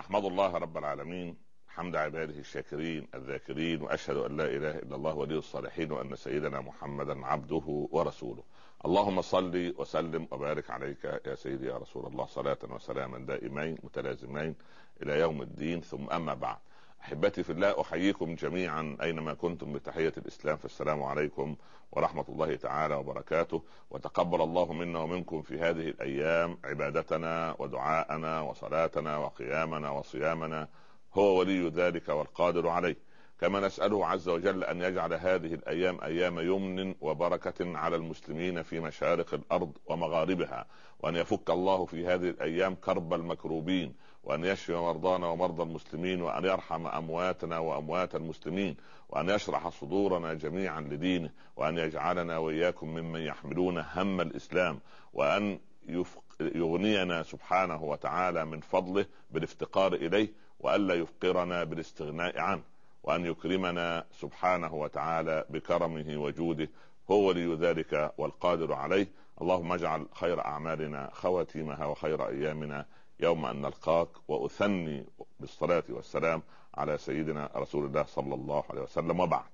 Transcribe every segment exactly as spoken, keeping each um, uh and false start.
أحمد الله رب العالمين حمد عباده الشاكرين الذاكرين، وأشهد أن لا إله إلا الله ولي الصالحين، وأن سيدنا محمدا عبده ورسوله. اللهم صل وسلم وبارك عليك يا سيدي يا رسول الله، صلاة وسلاما دائمين متلازمين إلى يوم الدين. ثم أما بعد، أحبتي في الله، أحييكم جميعا أينما كنتم بتحية الإسلام، فالسلام عليكم ورحمة الله تعالى وبركاته. وتقبل الله منا ومنكم في هذه الأيام عبادتنا ودعاءنا وصلاتنا وقيامنا وصيامنا، هو ولي ذلك والقادر عليه. كما نسأله عز وجل أن يجعل هذه الأيام أيام يمن وبركة على المسلمين في مشارق الأرض ومغاربها، وأن يفك الله في هذه الأيام كرب المكروبين، وأن يشفي مرضانا ومرضى المسلمين، وأن يرحم أمواتنا وأموات المسلمين، وأن يشرح صدورنا جميعا لدينه، وأن يجعلنا وإياكم ممن يحملون هم الإسلام، وأن يغنينا سبحانه وتعالى من فضله بالافتقار إليه، وألا يفقرنا بالاستغناء عنه، وأن يكرمنا سبحانه وتعالى بكرمه وجوده، هو ولي ذلك والقادر عليه. اللهم اجعل خير أعمالنا خواتيمها وخير أيامنا يوم أن نلقاك، وأثني بالصلاة والسلام على سيدنا رسول الله صلى الله عليه وسلم. وبعد،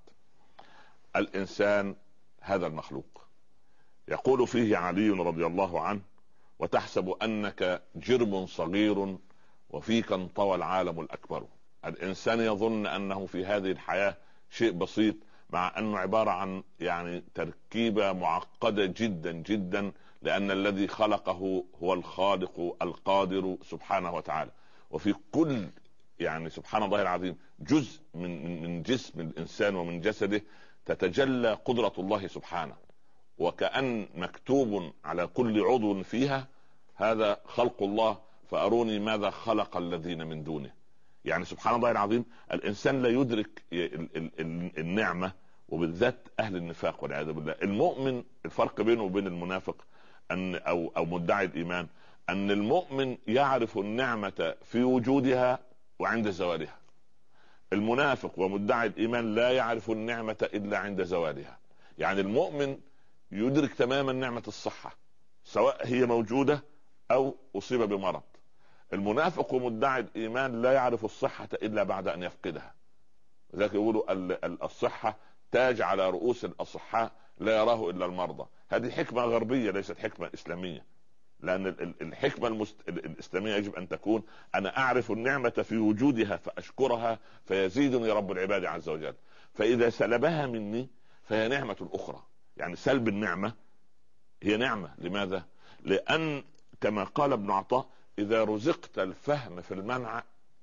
الإنسان هذا المخلوق يقول فيه علي رضي الله عنه: وتحسب أنك جرم صغير وفيك انطوى العالم الأكبر. الإنسان يظن أنه في هذه الحياة شيء بسيط، مع أنه عبارة عن يعني تركيبة معقدة جدا جدا، لأن الذي خلقه هو الخالق القادر سبحانه وتعالى. وفي كل يعني سبحان الله العظيم جزء من من جسم الإنسان ومن جسده تتجلى قدرة الله سبحانه، وكأن مكتوب على كل عضو فيها: هذا خلق الله فأروني ماذا خلق الذين من دونه. يعني سبحان الله العظيم، الإنسان لا يدرك النعمة، وبالذات أهل النفاق والعياذ بالله. المؤمن الفرق بينه وبين المنافق أن أو أو مدعي الإيمان أن المؤمن يعرف النعمة في وجودها وعند زوالها. المنافق ومدعي الإيمان لا يعرف النعمة إلا عند زوالها. يعني المؤمن يدرك تماما نعمة الصحة سواء هي موجودة أو أصيب بمرض. المنافق ومدعي الإيمان لا يعرف الصحة إلا بعد أن يفقدها. ذلك يقولوا الصحة تاج على رؤوس الأصحاء لا يراه إلا المرضى. هذه حكمة غربية ليست حكمة إسلامية، لأن الحكمة المست... الإسلامية يجب أن تكون: أنا أعرف النعمة في وجودها فأشكرها فيزيدني رب العباد عز وجل، فإذا سلبها مني فهي نعمة أخرى. يعني سلب النعمة هي نعمة. لماذا؟ لأن كما قال ابن عطاء: إذا رزقت الفهم في المنع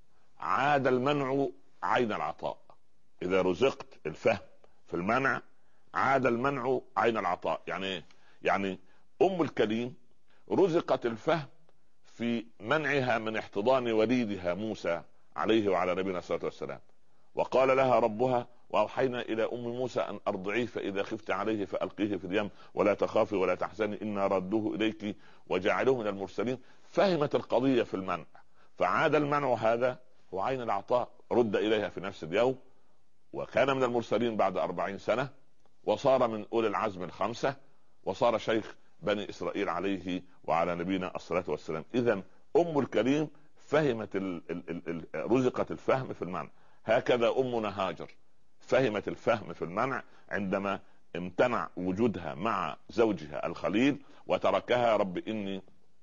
عاد المنع عين العطاء. إذا رزقت الفهم في المنع عاد المنع عين العطاء. يعني إيه؟ يعني أم الكريم رزقت الفهم في منعها من احتضان وليدها موسى عليه وعلى نبينا الصلاة والسلام، وقال لها ربها: وأوحينا إلى أم موسى أن أرضعيه فإذا خفت عليه فألقيه في اليم ولا تخافي ولا تحزني إنا ردوه إليك وجعلوه من المرسلين. فهمت القضية في المنع، فعاد المنع هذا هو عين العطاء، رد إليها في نفس اليوم، وكان من المرسلين بعد أربعين سنة، وصار من أولي العزم الخمسة، وصار شيخ بني إسرائيل عليه وعلى نبينا الصلاة والسلام. إذن أم الكريم فهمت ال ال ال رزقت الفهم في المنع. هكذا أمنا هاجر فهمت الفهم في المنع عندما امتنع وجودها مع زوجها الخليل، وتركها: رب إني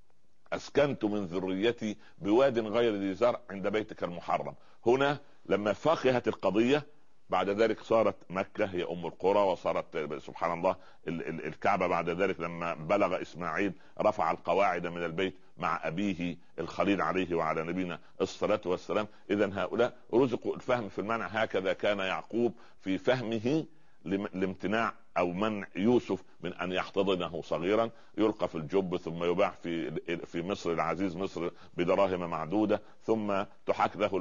أسكنت من ذريتي بواد غير ذي زرع عند بيتك المحرم. هنا لما فقهت القضية، بعد ذلك صارت مكة هي أم القرى، وصارت سبحان الله الكعبة. بعد ذلك لما بلغ إسماعيل رفع القواعد من البيت مع أبيه الخليل عليه وعلى نبينا الصلاة والسلام. إذن هؤلاء رزقوا الفهم في المنع. هكذا كان يعقوب في فهمه لامتناع أو منع يوسف من أن يحتضنه صغيرا، يلقى في الجب ثم يباع في في مصر العزيز مصر بدراهم معدودة، ثم تحاك له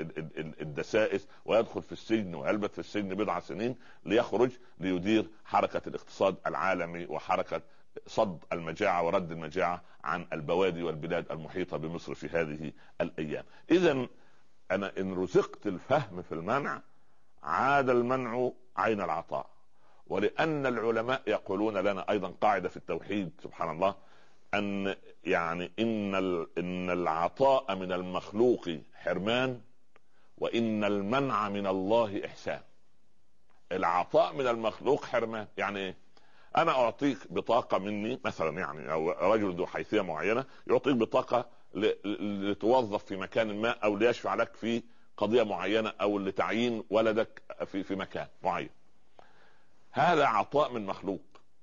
الدسائس ويدخل في السجن ويلبث في السجن بضع سنين ليخرج ليدير حركة الاقتصاد العالمي وحركة صد المجاعة ورد المجاعة عن البوادي والبلاد المحيطة بمصر في هذه الأيام. إذن أنا إن رزقت الفهم في المنع عاد المنع عين العطاء. ولأن العلماء يقولون لنا أيضا قاعدة في التوحيد سبحان الله: ان يعني ان ان العطاء من المخلوق حرمان، وان المنع من الله احسان. العطاء من المخلوق حرمان يعني ايه؟ انا اعطيك بطاقه مني مثلا، يعني او رجل ذو حيثيه معينه يعطيك بطاقه لتوظف في مكان ما، او ليشفع لك في قضيه معينه، او لتعيين ولدك في في مكان معين. هذا عطاء من مخلوق.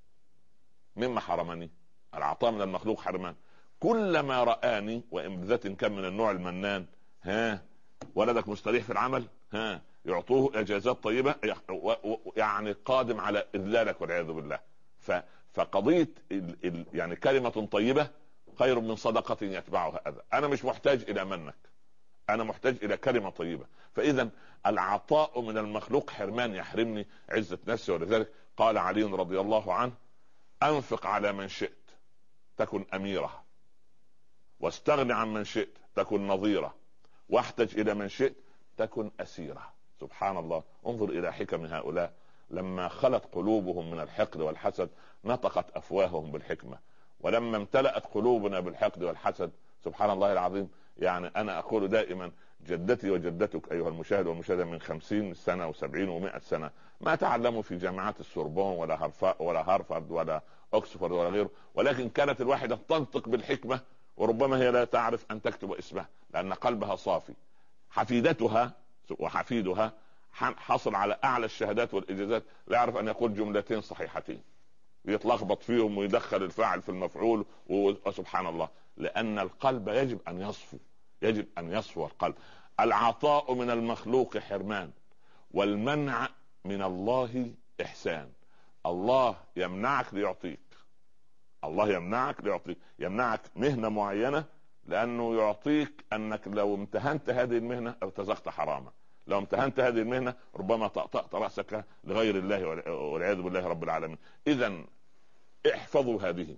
مما حرمني؟ العطاء من المخلوق حرمان. كلما رآني، وإن بذات كان من النوع المنان، ها ولدك مستريح في العمل، ها يعطوه اجازات طيبه، يعني قادم على اذلالك والعياذ بالله. فقضيه ال ال يعني كلمه طيبه خير من صدقه يتبعها اذى. انا مش محتاج الى منك، انا محتاج الى كلمه طيبه. فاذا العطاء من المخلوق حرمان، يحرمني عزه نفسي. ولذلك قال علي رضي الله عنه: انفق على من شئت تكن اميره، واستغن عن من شئت تكن نظيره، واحتج الى من شئت تكن اسيره. سبحان الله. انظر الى حكم هؤلاء، لما خلت قلوبهم من الحقد والحسد نطقت افواههم بالحكمه. ولما امتلأت قلوبنا بالحقد والحسد، سبحان الله العظيم، يعني انا اقول دائما: جدتي وجدتك ايها المشاهد والمشاهده من خمسين سنه وسبعين ومائة سنه ما تعلموا في جامعات السوربون ولا هارفا ولا هارفارد ولا اوكسفورد ولا غيره، ولكن كانت الواحده تنطق بالحكمه، وربما هي لا تعرف ان تكتب اسمها لان قلبها صافي. حفيدتها وحفيدها حصل على اعلى الشهادات والاجازات، لا يعرف ان يقول جملتين صحيحتين، يتلخبط فيهم ويدخل الفاعل في المفعول، وسبحان الله. لان القلب يجب ان يصفو، يجب ان يصفو القلب. العطاء من المخلوق حرمان، والمنع من الله احسان. الله يمنعك ليعطيك، الله يمنعك ليعطيك، يمنعك مهنة معينة لانه يعطيك انك لو امتهنت هذه المهنة ارتزقت حراما، لو امتهنت هذه المهنة ربما طأطأت رأسك لغير الله والعياذ بالله رب العالمين. اذا احفظوا هذه: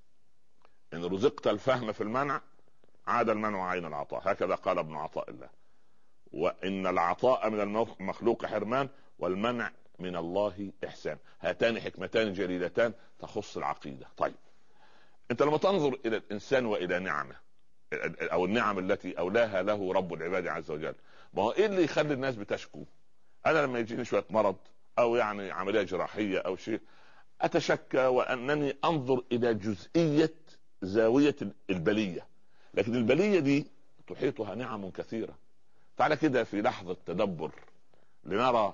ان رزقت الفهم في المنع عاد المنع عين العطاء، هكذا قال ابن عطاء الله. وان العطاء من المخلوق حرمان، والمنع من الله احسان. هاتان حكمتان جليلتان تخص العقيدة. طيب، انت لما تنظر الى الانسان والى نعمه، او النعم التي اولاها له رب العباد عز وجل، ما هو ايه اللي يخلي الناس بتشكو؟ انا لما يجيني شويه مرض او يعني عمليه جراحيه او شيء اتشكى، وانني انظر الى جزئيه زاويه البليه، لكن البليه دي تحيطها نعم كثيره. تعال كده في لحظه تدبر لنرى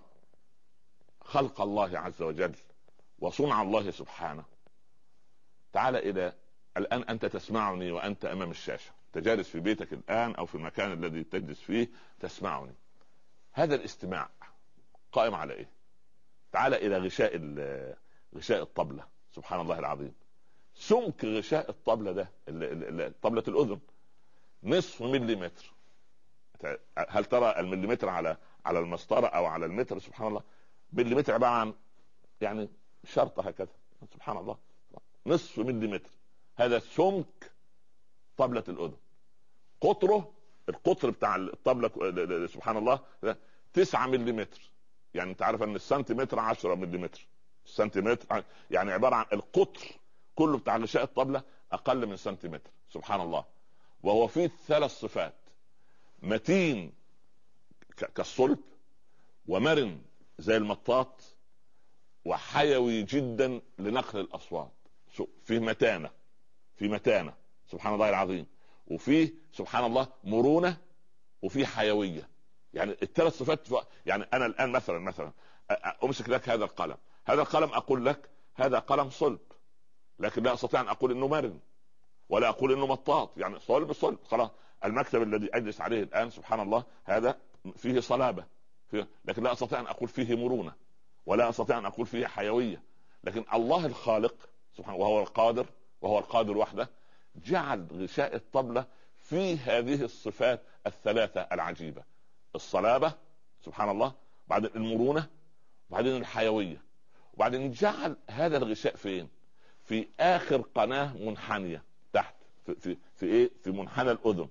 خلق الله عز وجل وصنع الله سبحانه. تعال الى الان، انت تسمعني وانت امام الشاشه، تجالس في بيتك الان او في المكان الذي تجلس فيه تسمعني. هذا الاستماع قائم على ايه؟ تعال الى غشاء غشاء الطبلة. سبحان الله العظيم، سمك غشاء الطبلة ده، طبلة الاذن، نصف مليمتر. هل ترى المليمتر على على المسطرة او على المتر؟ سبحان الله. مليمتر عبارة عن يعني شرطة هكذا، سبحان الله، نصف مليمتر. هذا سمك طبلة الأذن. قطره، القطر بتاع الطبلة سبحان الله تسعة مليمتر. يعني انت عارف ان السنتيمتر عشرة مليمتر، السنتيمتر يعني عبارة عن القطر كله بتاع غشاء الطبلة اقل من سنتيمتر. سبحان الله. وهو فيه ثلاث صفات: متين كالصلب، ومرن زي المطاط، وحيوي جدا لنقل الاصوات. فيه متانة، في متانة سبحان الله العظيم، وفيه سبحان الله مرونة، وفيه حيوية. يعني الثلاث صفات. يعني انا الان مثلا مثلا امسك لك هذا القلم، هذا القلم اقول لك هذا قلم صلب، لكن لا استطيع ان اقول انه مرن، ولا اقول انه مطاط. يعني صلب صلب خلاص. المكتب الذي اجلس عليه الان سبحان الله هذا فيه صلابة فيه، لكن لا استطيع ان اقول فيه مرونة، ولا استطيع ان اقول فيه حيوية. لكن الله الخالق سبحانه وهو القادر، وهو القادر وحده، جعل غشاء الطبلة في هذه الصفات الثلاثة العجيبة: الصلابة سبحان الله، بعدين المرونة، وبعدين الحيوية. وبعدين جعل هذا الغشاء فين؟ في آخر قناة منحنية تحت، في, في, في ايه؟ في منحنى الأذن.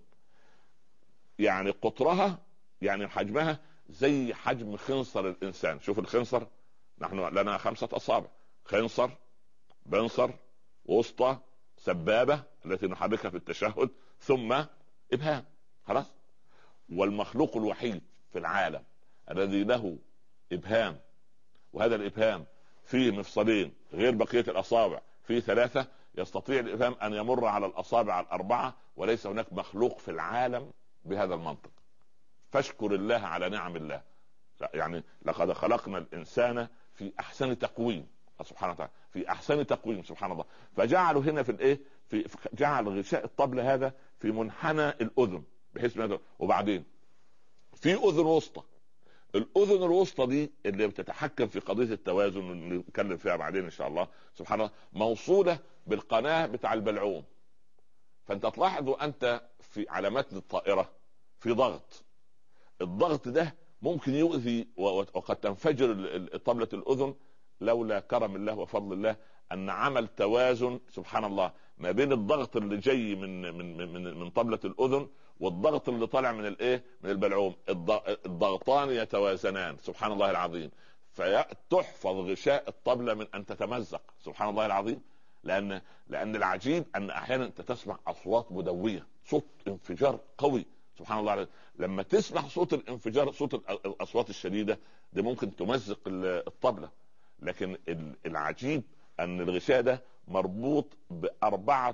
يعني قطرها يعني حجمها زي حجم خنصر الإنسان. شوف الخنصر، نحن لنا خمسة أصابع: خنصر، بنصر، وسطى، سبابة، التي نحركها في التشهد، ثم ابهام. خلاص. والمخلوق الوحيد في العالم الذي له ابهام، وهذا الابهام فيه مفصلين غير بقية الاصابع، فيه ثلاثة، يستطيع الابهام ان يمر على الاصابع الاربعة، وليس هناك مخلوق في العالم بهذا المنطق. فاشكر الله على نعم الله. يعني لقد خلقنا الانسان في احسن تقويم سبحانه وتعالى، في احسن تقويم سبحان الله. فجعلوا هنا في الايه، في جعل غشاء الطبلة هذا في منحنى الاذن، بحيث ما، وبعدين في اذن وسطى. الاذن الوسطى دي اللي بتتحكم في قضيه التوازن اللي نتكلم فيها بعدين ان شاء الله سبحان الله، موصوله بالقناه بتاع البلعوم. فانت تلاحظ انت في على متن الطائره في ضغط، الضغط ده ممكن يؤذي وقد تنفجر طبلة الاذن، لولا كرم الله وفضل الله ان عمل توازن سبحان الله ما بين الضغط اللي جاي من من من من طبلة الاذن والضغط اللي طالع من الايه، من البلعوم. الضغطان يتوازنان سبحان الله العظيم، فتحفظ غشاء الطبلة من ان تتمزق سبحان الله العظيم. لان لان العجيب ان احيانا انت تسمع اصوات مدوية، صوت انفجار قوي سبحان الله العظيم. لما تسمع صوت الانفجار، صوت الاصوات الشديدة دي ممكن تمزق الطبلة. لكن العجيب ان الغشاء ده مربوط باربعة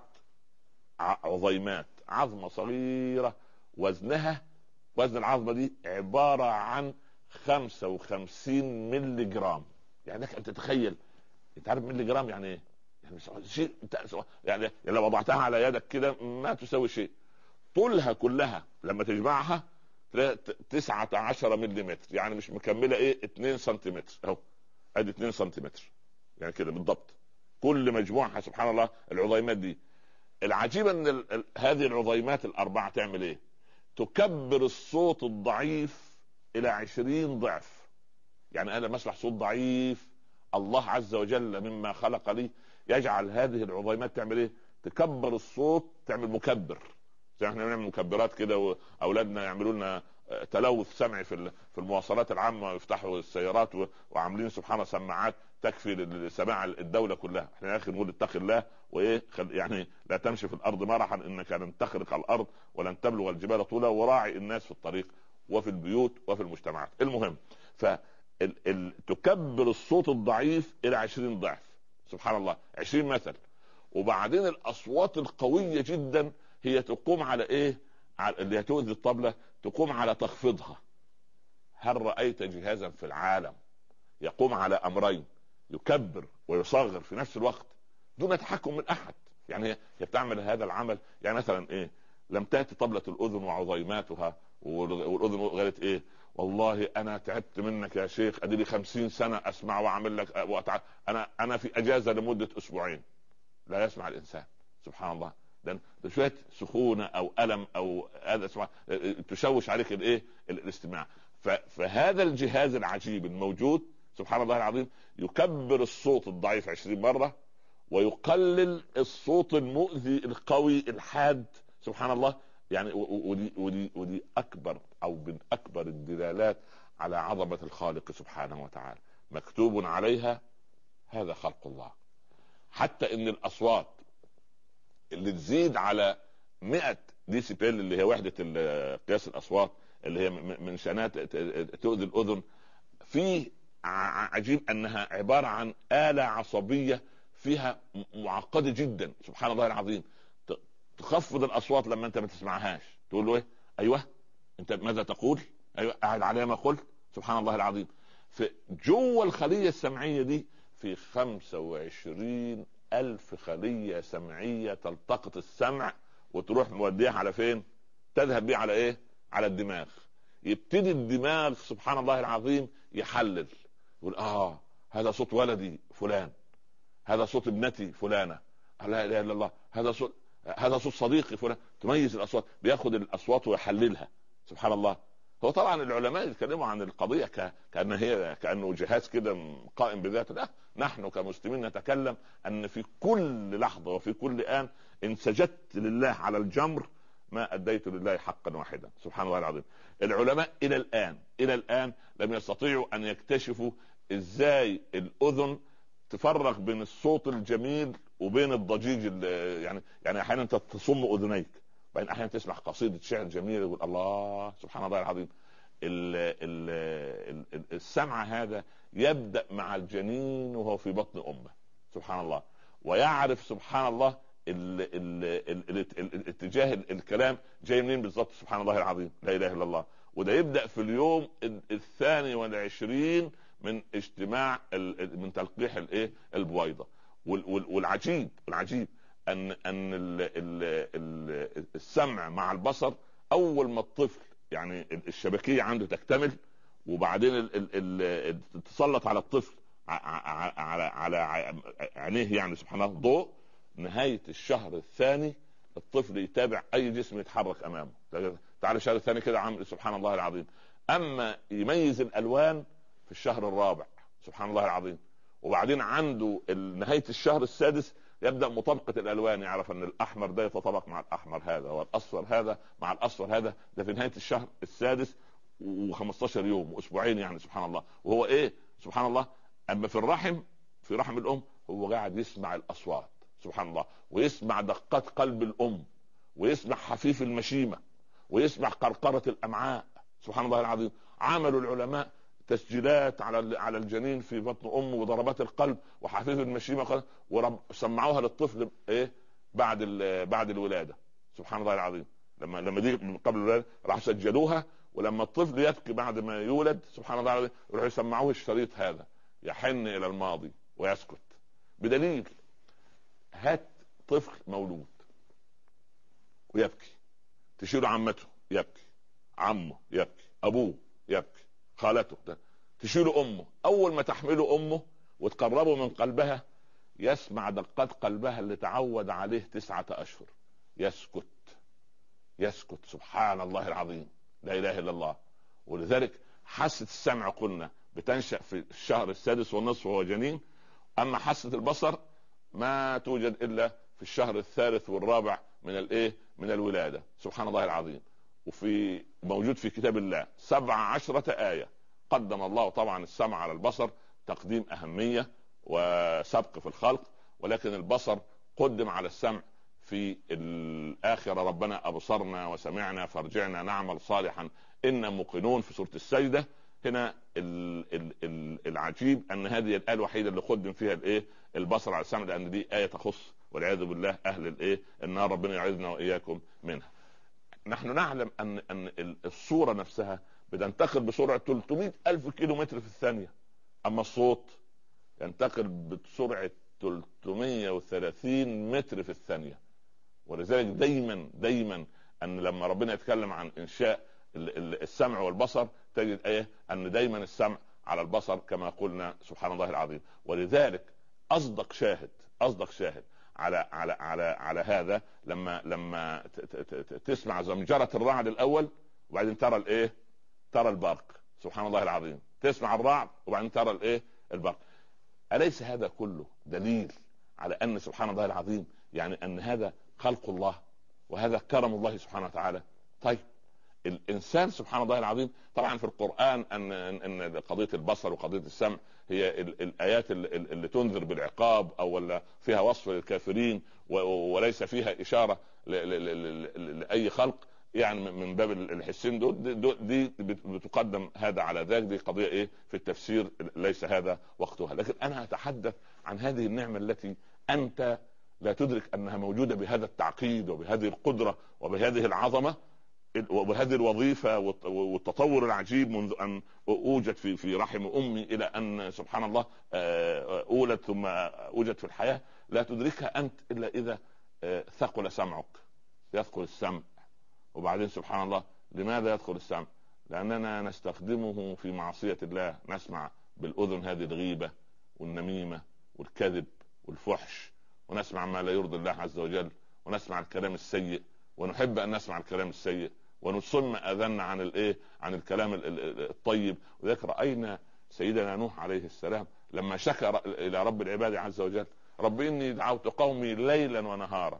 عظيمات، عظمة صغيرة وزنها، وزن العظمة دي عبارة عن خمسة وخمسين ملي جرام. يعني لك ان تتخيل، انت عارف ملي جرام يعني ايه؟ يعني شيء، يعني لو وضعتها على يدك كده ما تسوي شيء. طولها كلها لما تجمعها تسعة عشر ملي متر، يعني مش مكملة ايه اتنين سنتيمتر اهو، ادي اتنين سنتيمتر يعني كده بالضبط كل مجموعها سبحان الله. العظيمات دي العجيب ان ال... ال... هذه العظيمات الاربعة تعمل ايه؟ تكبر الصوت الضعيف الى عشرين ضعف. يعني انا مسمع صوت ضعيف، الله عز وجل مما خلق لي يجعل هذه العظيمات تعمل ايه؟ تكبر الصوت، تعمل مكبر. زي احنا بنعمل مكبرات كده، واولادنا يعملوا لنا تلوث سمعي في في المواصلات العامه، ويفتحوا السيارات وعاملين سبحان الله سماعات تكفي لسماع الدوله كلها. احنا يا اخي نقول اتق الله وايه، يعني لا تمشي في الارض مرحا انك لن تخرق الارض ولن تبلغ الجبال طولا، وراعي الناس في الطريق وفي البيوت وفي المجتمعات. المهم ف تكبر الصوت الضعيف الى عشرين ضعف سبحان الله، عشرين مثل. وبعدين الاصوات القويه جدا هي تقوم على ايه؟ على اللي هتؤذي الطبلة، تقوم على تخفيضها. هل رأيت جهازا في العالم يقوم على امرين، يكبر ويصغر في نفس الوقت دون تحكم من احد؟ يعني هي بتعمل هذا العمل. يعني مثلا ايه، لم تأتي طبلة الاذن وعظيماتها والاذن قالت ايه، والله انا تعبت منك يا شيخ، ادي لي خمسين سنة اسمع واعمل لك وأتع... انا انا في اجازة لمدة اسبوعين. لا يسمع الانسان سبحان الله، ده شويه سخونه او الم او هذا اسمع تشوش عليك الايه الاستماع. فهذا الجهاز العجيب الموجود سبحان الله العظيم يكبر الصوت الضعيف عشرين مره، ويقلل الصوت المؤذي القوي الحاد سبحان الله. يعني ودي ودي ودي اكبر او من اكبر الدلالات على عظمه الخالق سبحانه وتعالى، مكتوب عليها هذا خلق الله. حتى ان الاصوات اللي تزيد على مئة ديسيبل اللي هي وحدة قياس الأصوات اللي هي من شانات تؤذي الأذن، في عجيب أنها عبارة عن آلة عصبية فيها معقدة جدا سبحان الله العظيم، تخفض الأصوات لما أنت ما تسمعهاش. تقول له إيه؟ أيوة أنت ماذا تقول؟ أيوة قاعد على ما قلت سبحان الله العظيم. في جوه الخلية السمعية دي في خمسة وعشرين ألف خلية سمعية تلتقط السمع وتروح موديها على فين؟ تذهب بيه على إيه؟ على الدماغ. يبتدي الدماغ سبحان الله العظيم يحلل، يقول آه هذا صوت ولدي فلان، هذا صوت ابنتي فلانة، لا إله إلا الله، هذا صوت هذا صوت صديقي فلان. تميز الأصوات، بياخد الأصوات ويحللها سبحان الله. هو طبعا العلماء يتكلموا عن القضية ك... كأن هي كأنه جهاز كده قائم بذاته. لا، نحن كمسلمين نتكلم أن في كل لحظة وفي كل آن إن سجدت لله على الجمر ما أديت لله حقا واحدا سبحان الله العظيم. العلماء إلى الآن إلى الآن لم يستطيعوا أن يكتشفوا إزاي الأذن تفرق بين الصوت الجميل وبين الضجيج، يعني يعني احيانا انت تصم اذنيك، بعدين احيانا تسمع قصيده شعر جميل يقول الله سبحان الله العظيم. ال ال ال السمع هذا يبدا مع الجنين وهو في بطن امه سبحان الله، ويعرف سبحان الله ال ال ال ال ال الاتجاه الكلام جاي منين بالضبط سبحان الله العظيم، لا اله الا الله. وده يبدا في اليوم الثاني والعشرين من اجتماع من تلقيح الايه البويضه. والعجيب العجيب ان ان السمع مع البصر اول ما الطفل يعني الشبكيه عنده تكتمل، وبعدين تتسلط على الطفل على على عينيه يعني سبحان الله ضوء، نهايه الشهر الثاني الطفل يتابع اي جسم يتحرك امامه. تعال الشهر الثاني كده عامل سبحان الله العظيم. اما يميز الالوان في الشهر الرابع سبحان الله العظيم. وبعدين عنده نهايه الشهر السادس يبدا مطابقه الالوان، يعرف ان الاحمر ده يتطابق مع الاحمر هذا، والاصفر هذا مع الاصفر هذا. ده في نهايه الشهر السادس و15 يوم واسبوعين يعني سبحان الله. وهو ايه سبحان الله. اما في الرحم في رحم الام هو قاعد يسمع الاصوات سبحان الله، ويسمع دقات قلب الام، ويسمع حفيف المشيمه، ويسمع قرقره الامعاء سبحان الله العظيم. عملوا العلماء تسجيلات على على الجنين في بطن امه وضربات القلب وحفيف المشيمه، وسمعوها للطفل ايه بعد بعد الولاده سبحان الله العظيم. لما لما دي قبل الولاده راح سجلوها، ولما الطفل يبكي بعد ما يولد سبحان الله العظيم يروحوا يسمعوه الشريط هذا، يحن الى الماضي ويسكت. بدليل هات طفل مولود ويبكي، تشيله عمته يبكي، عمه يبكي، ابوه يبكي، خالته ده. تشيله امه، اول ما تحمله امه وتقربه من قلبها يسمع دقات قلبها اللي تعود عليه تسعة اشهر، يسكت يسكت سبحان الله العظيم، لا اله الا الله. ولذلك حاسة السمع قلنا بتنشأ في الشهر السادس والنصف وهو جنين، اما حاسة البصر ما توجد الا في الشهر الثالث والرابع من الايه من الولادة سبحان الله العظيم. وفي موجود في كتاب الله سبع عشرة آية قدم الله طبعا السمع على البصر تقديم أهمية وسبق في الخلق، ولكن البصر قدم على السمع في الآخرة. ربنا أبصرنا وسمعنا فارجعنا نعمل صالحا إنا موقنون في سورة السجدة. هنا العجيب أن هذه الآية الوحيدة اللي قدم فيها الإيه البصر على السمع، لأن دي آية تخص والعياذ بالله أهل الإيه النار، ربنا يعيذنا وإياكم منها. نحن نعلم أن أن الصورة نفسها بتنتقل بسرعة ثلاثمائة ألف كيلو متر في الثانية، أما الصوت ينتقل بسرعة ثلاثمائة وثلاثين متر في الثانية. ولذلك دايما دايما أن لما ربنا يتكلم عن إنشاء السمع والبصر تجد ايه ان دايما السمع على البصر كما قلنا سبحان الله العظيم. ولذلك اصدق شاهد اصدق شاهد على على على على هذا لما لما تسمع زمجرة الرعد الاول وبعدين ترى الايه ترى البرق سبحان الله العظيم. تسمع الرعد وبعدين ترى الايه البرق. اليس هذا كله دليل على ان سبحان الله العظيم يعني ان هذا خلق الله وهذا كرم الله سبحانه وتعالى؟ طيب الانسان سبحان الله العظيم طبعا في القرآن ان ان قضية البصر وقضية السمع هي الايات اللي تنذر بالعقاب او ولا فيها وصف للكافرين وليس فيها اشارة لاي خلق، يعني من باب الحسين دول دي بتقدم هذا على ذاك. دي قضية ايه في التفسير ليس هذا وقتها، لكن انا اتحدث عن هذه النعمة التي انت لا تدرك انها موجودة بهذا التعقيد وبهذه القدرة وبهذه العظمة وبهذه الوظيفة والتطور العجيب منذ أن أوجد في في رحم أمي إلى أن سبحان الله أولد ثم أوجد في الحياة. لا تدركها أنت إلا إذا ثقل سمعك. يثقل السمع وبعدين سبحان الله لماذا يدخل السمع؟ لأننا نستخدمه في معصية الله. نسمع بالأذن هذه الغيبة والنميمة والكذب والفحش، ونسمع ما لا يرضي الله عز وجل، ونسمع الكلام السيء ونحب ان نسمع الكلام السيء ونصم اذنا عن الايه عن الكلام الطيب. وذلك راينا سيدنا نوح عليه السلام لما شكر الى رب العباد عز وجل رب اني دعوت قومي ليلا ونهارا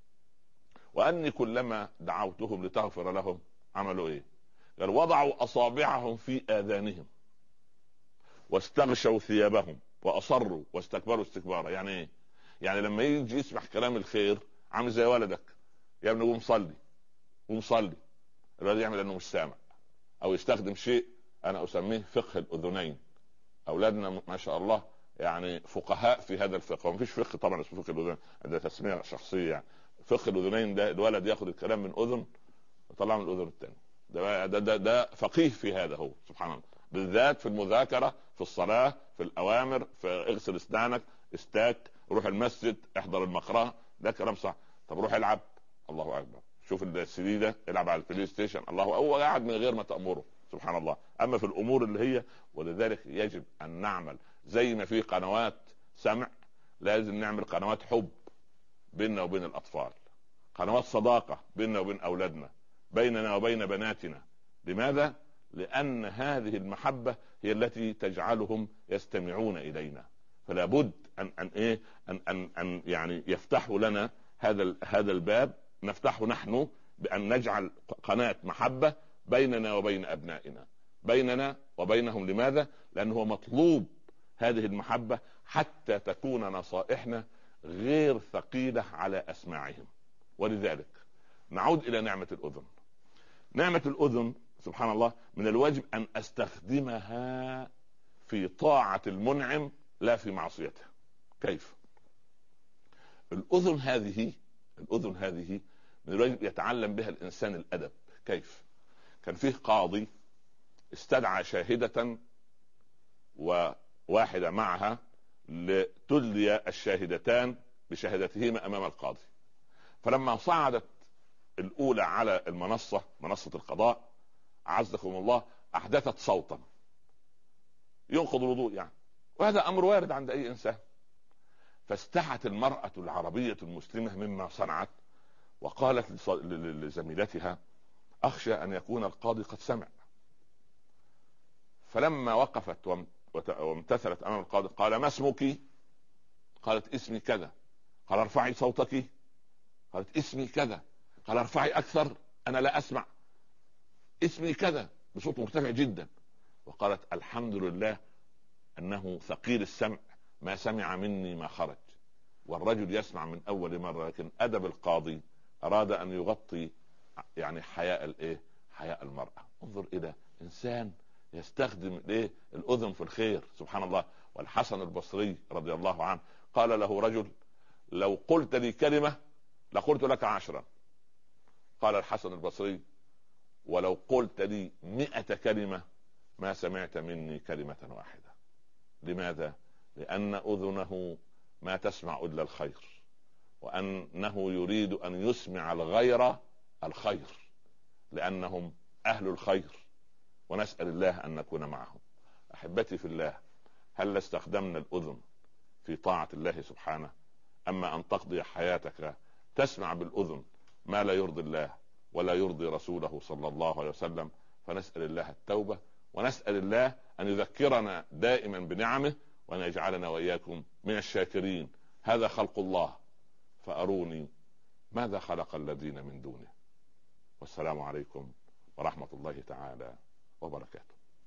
واني كلما دعوتهم لتغفر لهم عملوا ايه؟ قال وضعوا اصابعهم في اذانهم واستغشوا ثيابهم واصروا واستكبروا استكبارا. يعني ايه؟ يعني لما يجي يسمع كلام الخير عامل زي ولدك، يا ابني قوم صلي قوم صلي، الولد يعمل انه مش سامع، او يستخدم شيء انا اسميه فقه الاذنين. اولادنا ما شاء الله يعني فقهاء في هذا الفقه، ومفيش فقه طبعا اسمه فقه الاذنين، ده تسميه شخصيه يعني. فقه الاذنين ده الولد ياخذ الكلام من اذن ويطلعه من الاذن الثانيه. ده ده, ده ده فقيه في هذا هو سبحان الله، بالذات في المذاكره، في الصلاه، في الاوامر، في اغسل اسنانك، استاك، روح المسجد، احضر المقرأة، ده كلام صح. طب روح العب، الله اكبر، شوف السي ده العب على البلاي ستيشن، الله، هو قاعد من غير ما تأمره سبحان الله. اما في الامور اللي هي، ولذلك يجب ان نعمل زي ما في قنوات سمع، لازم نعمل قنوات حب بيننا وبين الاطفال، قنوات صداقة بيننا وبين اولادنا، بيننا وبين بناتنا. لماذا؟ لان هذه المحبة هي التي تجعلهم يستمعون الينا. فلا بد ان ان ايه ان ان, أن يعني يفتحوا لنا هذا هذا الباب، نفتحه نحن بان نجعل قناة محبة بيننا وبين ابنائنا، بيننا وبينهم. لماذا؟ لانه مطلوب هذه المحبة حتى تكون نصائحنا غير ثقيلة على اسماعهم. ولذلك نعود الى نعمة الاذن. نعمة الاذن سبحان الله من الواجب ان استخدمها في طاعة المنعم لا في معصيته. كيف؟ الاذن هذه الاذن هذه من الواجب يتعلم بها الانسان الادب. كيف؟ كان فيه قاضي استدعى شاهدة وواحدة معها لتدلي الشاهدتان بشهادتهما امام القاضي. فلما صعدت الاولى على المنصة، منصة القضاء اعزكم الله، احدثت صوتا ينقض الوضوء يعني، وهذا امر وارد عند اي انسان. فاستحت المرأة العربية المسلمة مما صنعت، وقالت لزميلتها اخشى ان يكون القاضي قد سمع. فلما وقفت وامتثلت امام القاضي قال ما اسمك؟ قالت اسمي كذا. قال ارفعي صوتك. قالت اسمي كذا. قال ارفعي اكثر انا لا اسمع. اسمي كذا بصوت مرتفع جدا. وقالت الحمد لله انه ثقيل السمع ما سمع مني ما خرج. والرجل يسمع من اول مرة، لكن ادب القاضي اراد ان يغطي يعني حياء الايه حياء المرأة. انظر الى انسان يستخدم الايه الاذن في الخير سبحان الله. والحسن البصري رضي الله عنه قال له رجل لو قلت لي كلمة لقلت لك عشرة. قال الحسن البصري ولو قلت لي مئة كلمة ما سمعت مني كلمة واحدة. لماذا؟ لأن أذنه ما تسمع إلا الخير، وأنه يريد أن يسمع الغير الخير، لأنهم أهل الخير، ونسأل الله أن نكون معهم. أحبتي في الله، هل استخدمنا الأذن في طاعة الله سبحانه؟ أما أن تقضي حياتك تسمع بالأذن ما لا يرضي الله ولا يرضي رسوله صلى الله عليه وسلم، فنسأل الله التوبة، ونسأل الله أن يذكرنا دائما بنعمه، وأن يجعلنا وإياكم من الشاكرين. هذا خلق الله فأروني ماذا خلق الذين من دونه. والسلام عليكم ورحمة الله تعالى وبركاته.